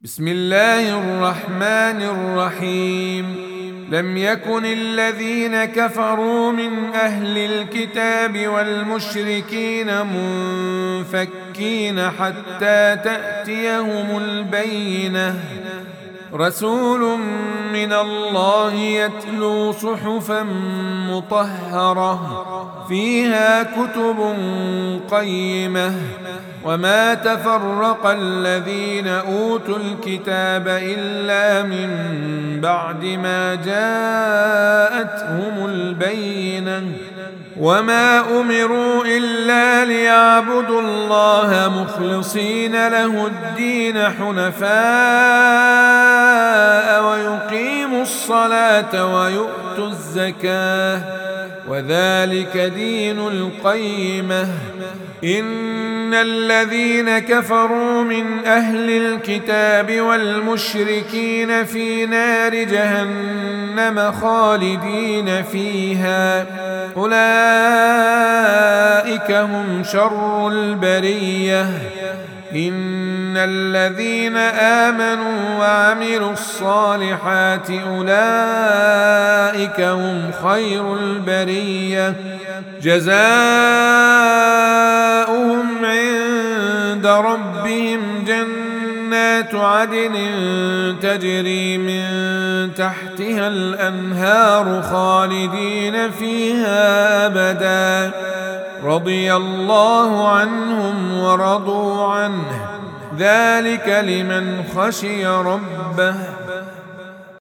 بسم الله الرحمن الرحيم. لم يكن الذين كفروا من أهل الكتاب والمشركين منفكين حتى تأتيهم البينة، رسول من الله يتلو صحفا مطهرة فيها كتب قيمة، وما تفرق الذين أوتوا الكتاب إلا من بعد ما جاءتهم البينة، وما أمروا إلا ليعبدوا الله مخلصين له الدين حنفاء ويقيموا الصلاة ويؤتوا الزكاة، وذلك دين القيمة. إن الذين كفروا من أهل الكتاب والمشركين في نار جهنم خالدين فيها، أولئك هم شر البرية. إن الذين آمنوا وعملوا الصالحات أولئك هم خير البرية، جزاؤهم عند ربهم جنات عدن تجري من تحتها الأنهار خالدين فيها أبدا، رضي الله عنهم ورضوا عنه، ذلك لمن خشي ربه.